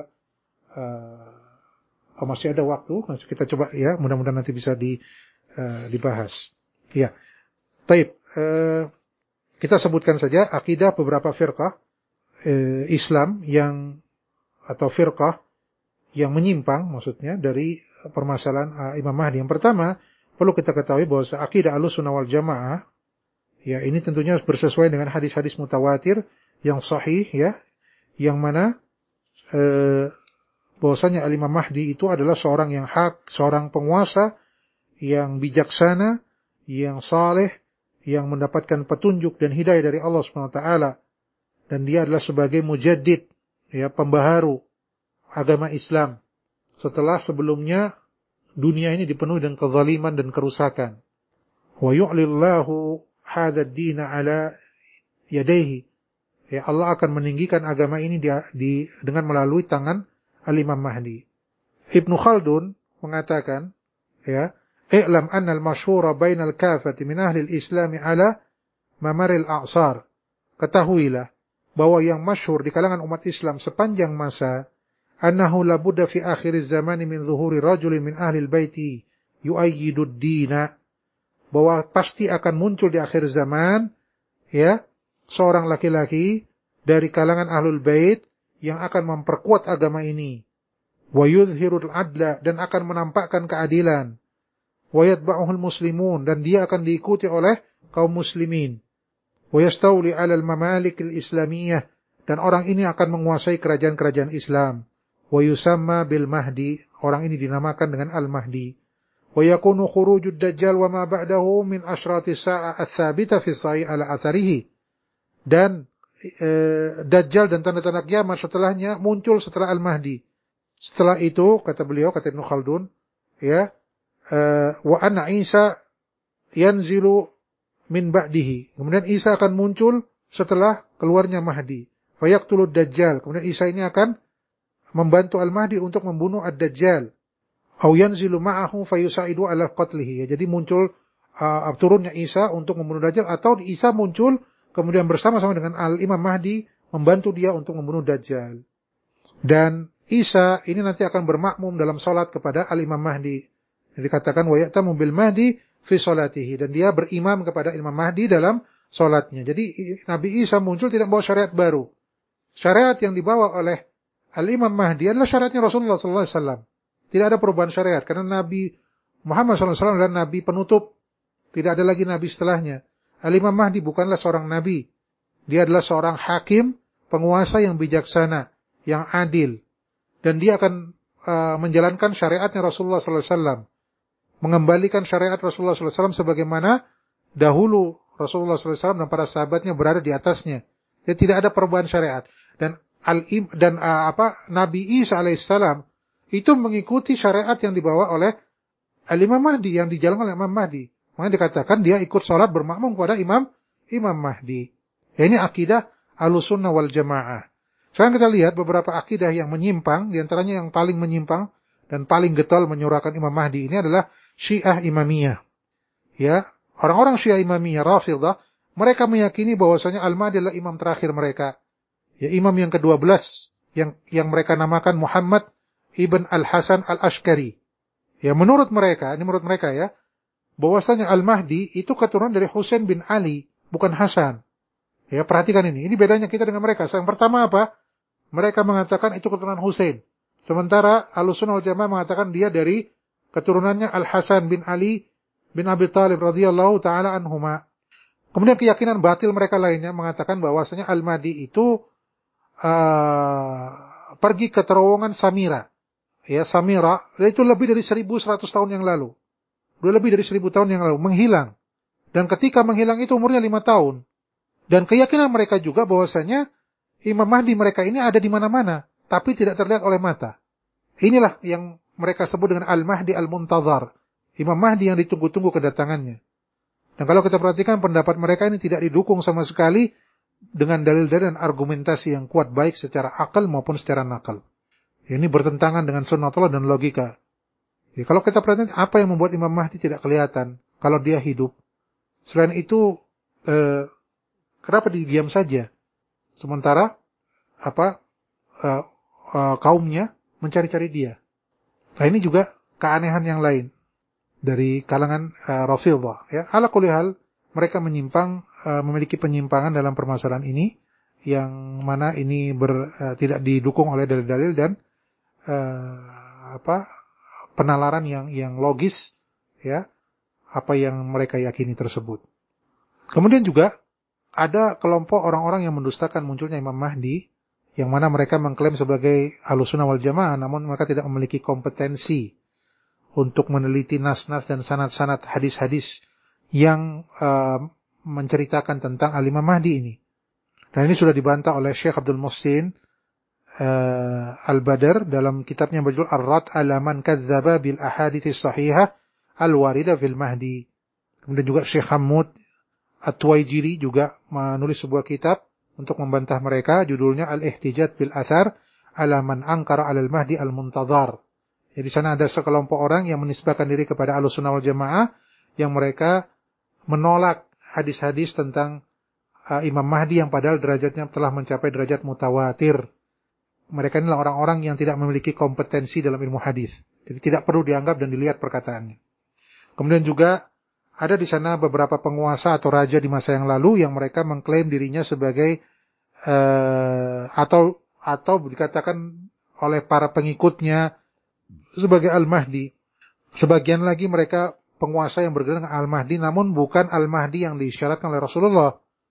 uh, oh, masih ada waktu. Masih kita coba, ya, mudah-mudahan nanti bisa di uh, dibahas. Ya. Baik, uh, kita sebutkan saja akidah beberapa firqah uh, Islam yang atau firqah yang menyimpang, maksudnya dari permasalahan uh, Imam Mahdi. Yang pertama, perlu kita ketahui bahwa akidah Ahlussunnah wal Jamaah, ya, ini tentunya bersesuaian dengan hadis-hadis mutawatir yang sahih, ya, yang mana eh, bahwasanya Al-Imam Mahdi itu adalah seorang yang hak, seorang penguasa yang bijaksana, yang saleh, yang mendapatkan petunjuk dan hidayah dari Allah Subhanahu wa taala, dan dia adalah sebagai mujaddid, ya, pembaharu agama Islam setelah sebelumnya dunia ini dipenuhi dengan kezaliman dan kerusakan. Wa yu'lillahu hadzal din ala yadayhi. Ya, Allah akan meninggikan agama ini di, di dengan melalui tangan Al-Imam Mahdi. Ibnu Khaldun mengatakan, ya, "I'lam anna al-masyhura bainal kafati min ahli al-Islam ala mamaril a'sar." Ketahuilah bahwa yang masyhur di kalangan umat Islam sepanjang masa, annahu la budda fi akhiriz zamani min zuhuri rajulin min ahli al-baiti yu'ayyidu ad-dina. Bahwa pasti akan muncul di akhir zaman, ya, seorang laki-laki dari kalangan ahlul bait yang akan memperkuat agama ini. Wa yudhhirul adla, dan akan menampakkan keadilan. Wa yatba'uhul muslimun, dan dia akan diikuti oleh kaum muslimin. Wa yastawli 'alal mamalik al-islamiyah, dan orang ini akan menguasai kerajaan-kerajaan Islam. Wa yusamma bil Mahdi, orang ini dinamakan dengan Al-Mahdi. Wa yakunu khurujud dajjal wa ma ba'dahu min asyrati sa'a ats-tsabita fi sahih ala atharihi. Dan e, dajjal dan tanda-tanda kiamat setelahnya muncul setelah Al-Mahdi. Setelah itu, kata beliau, kata Ibnu Khaldun, ya, e, wa anna Isa yanzilu min ba'dihi. Kemudian Isa akan muncul setelah keluarnya Mahdi. Fa yaqtulud dajjal. Kemudian Isa ini akan membantu Al-Mahdi untuk membunuh Ad-Dajjal. Au yanzilu ma'ahu fayusaidu ala qatlihi. Ya, jadi muncul uh, turunnya Isa untuk membunuh Dajjal, atau Isa muncul kemudian bersama-sama dengan Al-Imam Mahdi membantu dia untuk membunuh Dajjal. Dan Isa ini nanti akan bermakmum dalam salat kepada Al-Imam Mahdi. Dikatakan wa ya'tamu bil Mahdi fi salatihi, dan dia berimam kepada Imam Mahdi dalam salatnya. Jadi Nabi Isa muncul tidak membawa syariat baru. Syariat yang dibawa oleh Al-Imam Mahdi adalah syariatnya Rasulullah sallallahu alaihi wasallam. Tidak ada perubahan syariat, karena Nabi Muhammad sallallahu alaihi wasallam adalah Nabi penutup. Tidak ada lagi Nabi setelahnya. Al-Imam Mahdi bukanlah seorang Nabi. Dia adalah seorang hakim, penguasa yang bijaksana, yang adil. Dan dia akan uh, menjalankan syariatnya Rasulullah sallallahu alaihi wasallam. Mengembalikan syariat Rasulullah sallallahu alaihi wasallam sebagaimana dahulu Rasulullah sallallahu alaihi wasallam dan para sahabatnya berada di atasnya. Jadi tidak ada perubahan syariat. Dan al-im dan uh, apa Nabi Isa alaihissalam itu mengikuti syariat yang dibawa oleh Al-Imam Mahdi, yang dijalankan oleh Imam Mahdi. Makanya dikatakan dia ikut sholat bermakmum kepada Imam Imam Mahdi. Ya, ini akidah Ahlussunnah wal Jamaah. Sekarang kita lihat beberapa akidah yang menyimpang, di antaranya yang paling menyimpang dan paling getol menyurahkan Imam Mahdi ini adalah Syiah Imamiyah. Ya, orang-orang Syiah Imamiyah, Rafidhah, mereka meyakini bahwasanya Al-Mahdi adalah imam terakhir mereka. Ya, imam yang kedua belas yang yang mereka namakan Muhammad Ibn Al-Hasan Al-Ashkari. Ya, menurut mereka, ini menurut mereka ya, bahwasanya Al-Mahdi itu keturunan dari Husain bin Ali bukan Hasan. Ya, perhatikan ini. Ini bedanya kita dengan mereka. Yang pertama apa? Mereka mengatakan itu keturunan Husain. Sementara Ahlussunnah wal Jamaah mengatakan dia dari keturunannya Al-Hasan bin Ali bin Abi Thalib radhiyallahu taala anhuma. Kemudian keyakinan batil mereka lainnya mengatakan bahwasanya Al-Mahdi itu uh, pergi ke terowongan Samira. Ya, Samira, itu lebih dari seribu seratus tahun yang lalu. Sudah lebih dari seribu tahun yang lalu menghilang. Dan ketika menghilang itu umurnya lima tahun. Dan keyakinan mereka juga bahwasanya Imam Mahdi mereka ini ada di mana-mana, tapi tidak terlihat oleh mata. Inilah yang mereka sebut dengan Al-Mahdi Al-Muntazar. Imam Mahdi yang ditunggu-tunggu kedatangannya. Dan kalau kita perhatikan pendapat mereka ini tidak didukung sama sekali dengan dalil-dalil dan argumentasi yang kuat baik secara akal maupun secara nakal. Ini bertentangan dengan sunnatullah dan logika. Ya, kalau kita perhatikan apa yang membuat Imam Mahdi tidak kelihatan kalau dia hidup. Selain itu, eh, kenapa didiam saja? Sementara apa uh, uh, kaumnya mencari-cari dia. Nah, ini juga keanehan yang lain dari kalangan uh, Rafidhah. Ya, ala kulli hal mereka menyimpang, uh, memiliki penyimpangan dalam permasalahan ini, yang mana ini ber, uh, tidak didukung oleh dalil-dalil dan uh, apa penalaran yang yang logis, ya, apa yang mereka yakini tersebut. Kemudian juga ada kelompok orang-orang yang mendustakan munculnya Imam Mahdi, yang mana mereka mengklaim sebagai Ahlussunnah wal Jamaah, namun mereka tidak memiliki kompetensi untuk meneliti nas-nas dan sanad-sanad hadis-hadis yang uh, menceritakan tentang Al-Imam Mahdi ini. Dan ini sudah dibantah oleh Syekh Abdul Muhsin uh, Al-Badr dalam kitabnya berjudul Ar-Rad ala man kadzdzaba bil ahadits sahihah al-warida fil Mahdi. Kemudian juga Syekh Hammud At-Tuwaijiri juga menulis sebuah kitab untuk membantah mereka, judulnya Al-Ihtijaj bil Athar ala man ankara 'alal Mahdi al-Muntazar. Jadi di sana ada sekelompok orang yang menisbahkan diri kepada Ahlussunnah wal Jamaah yang mereka menolak hadis-hadis tentang uh, Imam Mahdi yang padahal derajatnya telah mencapai derajat mutawatir. Mereka inilah orang-orang yang tidak memiliki kompetensi dalam ilmu hadis. Jadi tidak perlu dianggap dan dilihat perkataannya. Kemudian juga ada di sana beberapa penguasa atau raja di masa yang lalu yang mereka mengklaim dirinya sebagai uh, atau atau dikatakan oleh para pengikutnya sebagai Al-Mahdi. Sebagian lagi mereka penguasa yang bergelar dengan Al-Mahdi, namun bukan Al-Mahdi yang disyaratkan oleh Rasulullah.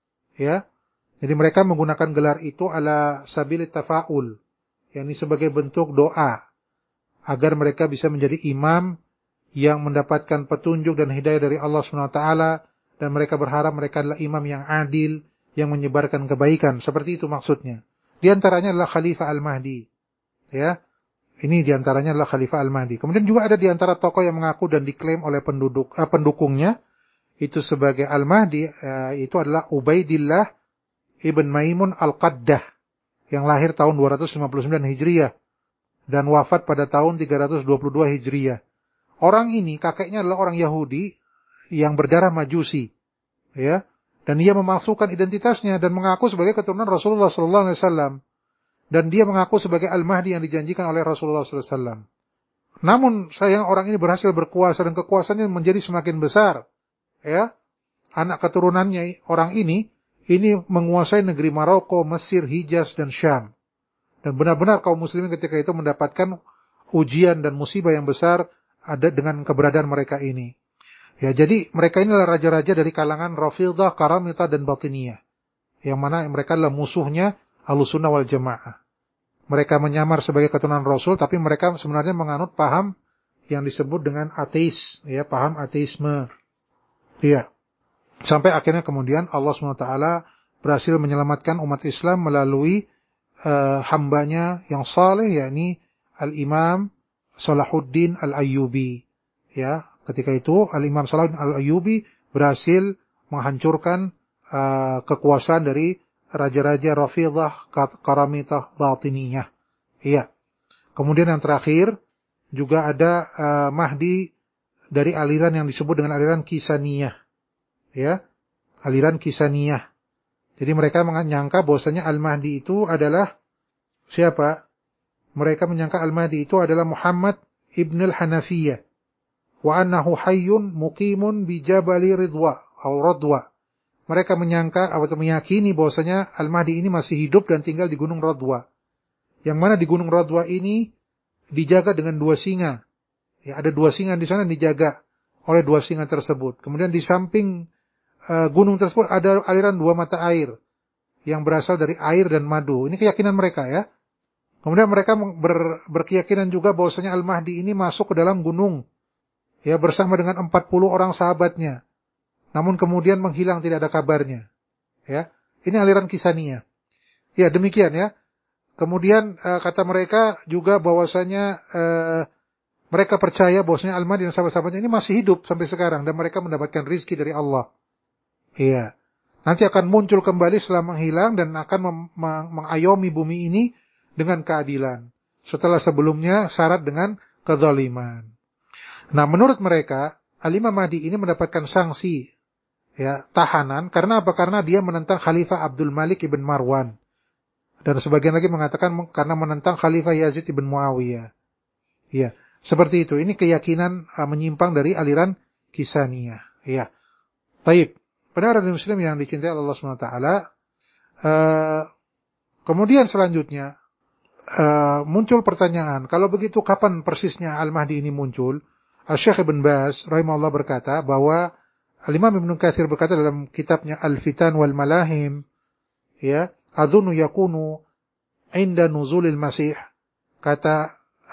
Ya, jadi mereka menggunakan gelar itu ala sabilit tafa'ul, yakni sebagai bentuk doa agar mereka bisa menjadi imam yang mendapatkan petunjuk dan hidayah dari Allah subhanahu wa taala, dan mereka berharap mereka adalah imam yang adil, yang menyebarkan kebaikan. Seperti itu maksudnya. Di antaranya adalah Khalifah Al-Mahdi. Ya, ini di antaranya adalah Khalifah Al-Mahdi. Kemudian juga ada di antara tokoh yang mengaku dan diklaim oleh penduduk eh, pendukungnya itu sebagai Al-Mahdi, eh, itu adalah Ubaidillah ibn Maimun Al-Qaddah yang lahir tahun dua ratus lima puluh sembilan Hijriah dan wafat pada tahun tiga ratus dua puluh dua Hijriah. Orang ini kakeknya adalah orang Yahudi yang berdarah Majusi, ya, dan dia memalsukan identitasnya dan mengaku sebagai keturunan Rasulullah sallallahu alaihi wasallam, dan dia mengaku sebagai Al-Mahdi yang dijanjikan oleh Rasulullah sallallahu alaihi wasallam. Namun sayang orang ini berhasil berkuasa dan kekuasaannya menjadi semakin besar, ya. Anak keturunannya orang ini ini menguasai negeri Maroko, Mesir, Hijaz dan Syam. Dan benar-benar kaum muslimin ketika itu mendapatkan ujian dan musibah yang besar ada dengan keberadaan mereka ini. Ya, jadi mereka ini adalah raja-raja dari kalangan Rafidhah, Karamita dan Batiniyah. Yang mana mereka adalah musuhnya Ahlussunnah wal Jamaah. Mereka menyamar sebagai keturunan Rasul, tapi mereka sebenarnya menganut paham yang disebut dengan ateis, ya, paham ateisme. Iya. Sampai akhirnya kemudian Allah subhanahu wa taala berhasil menyelamatkan umat Islam melalui uh, hambanya yang saleh, yakni Al-Imam Salahuddin Al-Ayyubi. Ya, ketika itu Al-Imam Salahuddin Al-Ayyubi berhasil menghancurkan uh, kekuasaan dari raja-raja Rafidhah, Karamitah, Batiniyah. Iya. Kemudian yang terakhir juga ada uh, Mahdi dari aliran yang disebut dengan aliran Kisaniyah. Ya, aliran Kisaniyah. Jadi mereka menyangka bahwasanya Al-Mahdi itu adalah siapa? Mereka menyangka Al-Mahdi itu adalah Muhammad ibn al-Hanafiyah. Wa annahu hayyun muqimun bi Jabali Ridwa atau Radwa. mereka menyangka atau meyakini bahwasanya Al-Mahdi ini masih hidup dan tinggal di Gunung Radwa. Yang mana di Gunung Radwa ini dijaga dengan dua singa. Ya, ada dua singa di sana dijaga oleh dua singa tersebut. Kemudian di samping uh, gunung tersebut ada aliran dua mata air yang berasal dari air dan madu. Ini keyakinan mereka ya. Kemudian mereka ber, berkeyakinan juga bahwasanya Al-Mahdi ini masuk ke dalam gunung ya bersama dengan empat puluh orang sahabatnya. Namun kemudian menghilang, tidak ada kabarnya. Ya. Ini aliran Kisaniyah. Ya, demikian ya. Kemudian uh, kata mereka juga bahwasanya uh, mereka percaya bahwasanya Al-Mahdi dan sahabat-sahabatnya ini masih hidup sampai sekarang dan mereka mendapatkan rizki dari Allah. Iya. Nanti akan muncul kembali setelah menghilang dan akan mem- meng- mengayomi bumi ini dengan keadilan. Setelah sebelumnya syarat dengan kezaliman. Nah, menurut mereka, Al-Imam Mahdi ini mendapatkan sanksi ya, tahanan karena apa? Karena dia menentang Khalifah Abdul Malik ibn Marwan. Dan sebagian lagi mengatakan karena menentang Khalifah Yazid ibn Muawiyah. Iya, seperti itu. Ini keyakinan uh, menyimpang dari aliran Kisaniyah. Iya. Baik. Pendengar dan muslim yang dicintai Allah Subhanahu wa taala, uh, kemudian selanjutnya Uh, muncul pertanyaan, kalau begitu kapan persisnya Al-Mahdi ini muncul? Al-Syekh Ibn Baz rahimahullah berkata bahwa Al-Imam Ibn Katsir berkata dalam kitabnya Al-Fitan wal Malahim, ya, adzunnu yakunu inda nuzulil Masih. Kata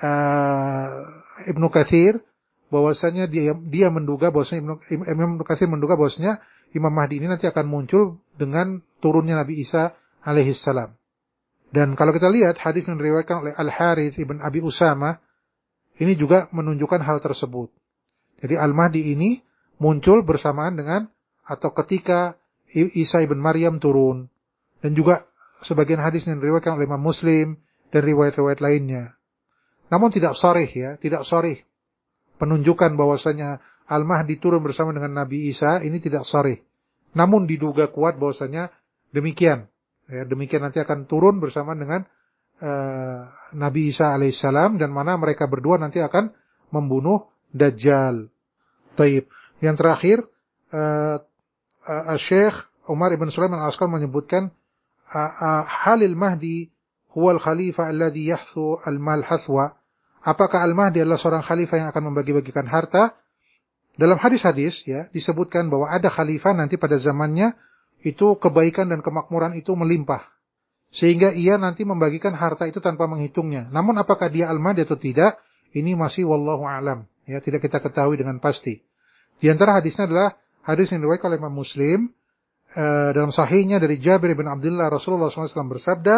uh, Ibn Katsir bahwasanya dia dia menduga bahwasanya Imam Ibn Katsir menduga bahwasanya Imam Mahdi ini nanti akan muncul dengan turunnya Nabi Isa alaihi salam. Dan kalau kita lihat hadis yang diriwayatkan oleh Al-Harits ibn Abi Usama, ini juga menunjukkan hal tersebut. Jadi Al-Mahdi ini muncul bersamaan dengan atau ketika Isa ibn Maryam turun. Dan juga sebagian hadis yang diriwayatkan oleh Imam Muslim dan riwayat-riwayat lainnya. Namun tidak sharih ya, tidak sharih. Penunjukan bahwasanya Al-Mahdi turun bersama dengan Nabi Isa ini tidak sharih. Namun diduga kuat bahwasanya demikian. Ya, demikian nanti akan turun bersama dengan uh, Nabi Isa alaihissalam dan mana mereka berdua nanti akan membunuh Dajjal. Taib. Yang terakhir, uh, uh, Syekh Umar ibn Sulaiman al-Askar menyebutkan uh, uh, halil Mahdi huwal khalifah alladhi yahthu al-mal hathwa. Apakah Al-Mahdi adalah seorang khalifah yang akan membagi-bagikan harta? Dalam hadis-hadis ya disebutkan bahwa ada khalifah nanti pada zamannya itu kebaikan dan kemakmuran itu melimpah. Sehingga ia nanti membagikan harta itu tanpa menghitungnya. Namun apakah dia Al-Mahdi atau tidak, ini masih wallahu a'lam. Ya, tidak kita ketahui dengan pasti. Di antara hadisnya adalah hadis yang diriwayatkan oleh Imam Muslim. Uh, dalam sahihnya dari Jabir bin Abdullah, Rasulullah shallallahu alaihi wasallam bersabda,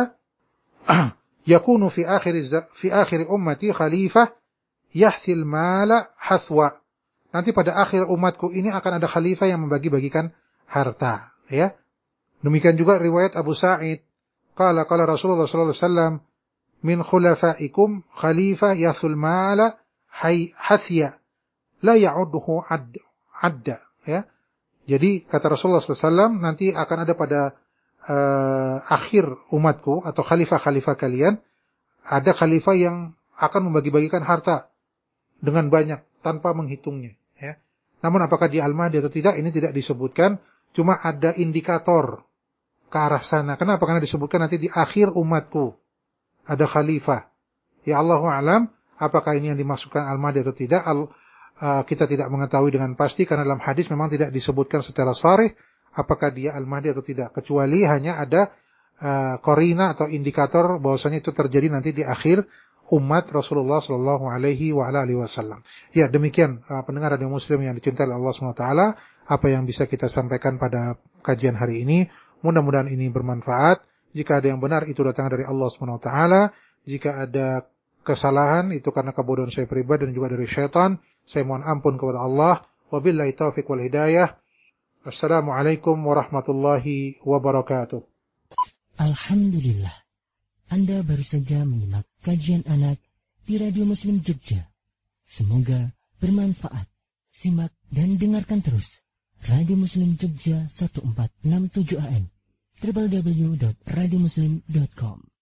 yakunu fi akhir, fi akhir ummati khalifah yahthil mala hathwa. Nanti pada akhir umatku ini akan ada khalifah yang membagi-bagikan harta. Ya, demikian juga riwayat Abu Sa'id. Qala qala Rasulullah sallallahu alaihi wasallam, min khulafaikum khalifah yathul mala hay hathya la ya'udduhu add adda. Ya, jadi kata Rasulullah sallallahu alaihi wasallam nanti akan ada pada uh, akhir umatku atau khalifah-khalifah kalian ada khalifah yang akan membagi-bagikan harta dengan banyak tanpa menghitungnya. Ya, namun apakah dia Al-Mahdi atau tidak ini tidak disebutkan. Cuma ada indikator ke arah sana. Kenapa? Karena disebutkan nanti di akhir umatku ada khalifah. Ya Allahu a'lam, apakah ini yang dimaksudkan Al-Mahdi atau tidak? Al, uh, kita tidak mengetahui dengan pasti karena dalam hadis memang tidak disebutkan secara sharih apakah dia Al-Mahdi atau tidak. Kecuali hanya ada uh, korina atau indikator bahwasanya itu terjadi nanti di akhir umat Rasulullah sallallahu alaihi wa ala alihi wasallam. Ya, demikian uh, pendengar radio Muslim yang dicintai Allah Subhanahu wa taala, apa yang bisa kita sampaikan pada kajian hari ini. Mudah-mudahan ini bermanfaat. Jika ada yang benar itu datang dari Allah Subhanahu wa taala, jika ada kesalahan itu karena kebodohan saya pribadi dan juga dari syaitan, saya mohon ampun kepada Allah. Wabillahi taufiq wal hidayah. Assalamualaikum warahmatullahi wabarakatuh. Alhamdulillah. Anda baru saja menyimak kajian anak di Radio Muslim Jogja. Semoga bermanfaat. Simak dan dengarkan terus Radio Muslim Jogja seribu empat ratus enam puluh tujuh A M w w w titik radio muslim titik com.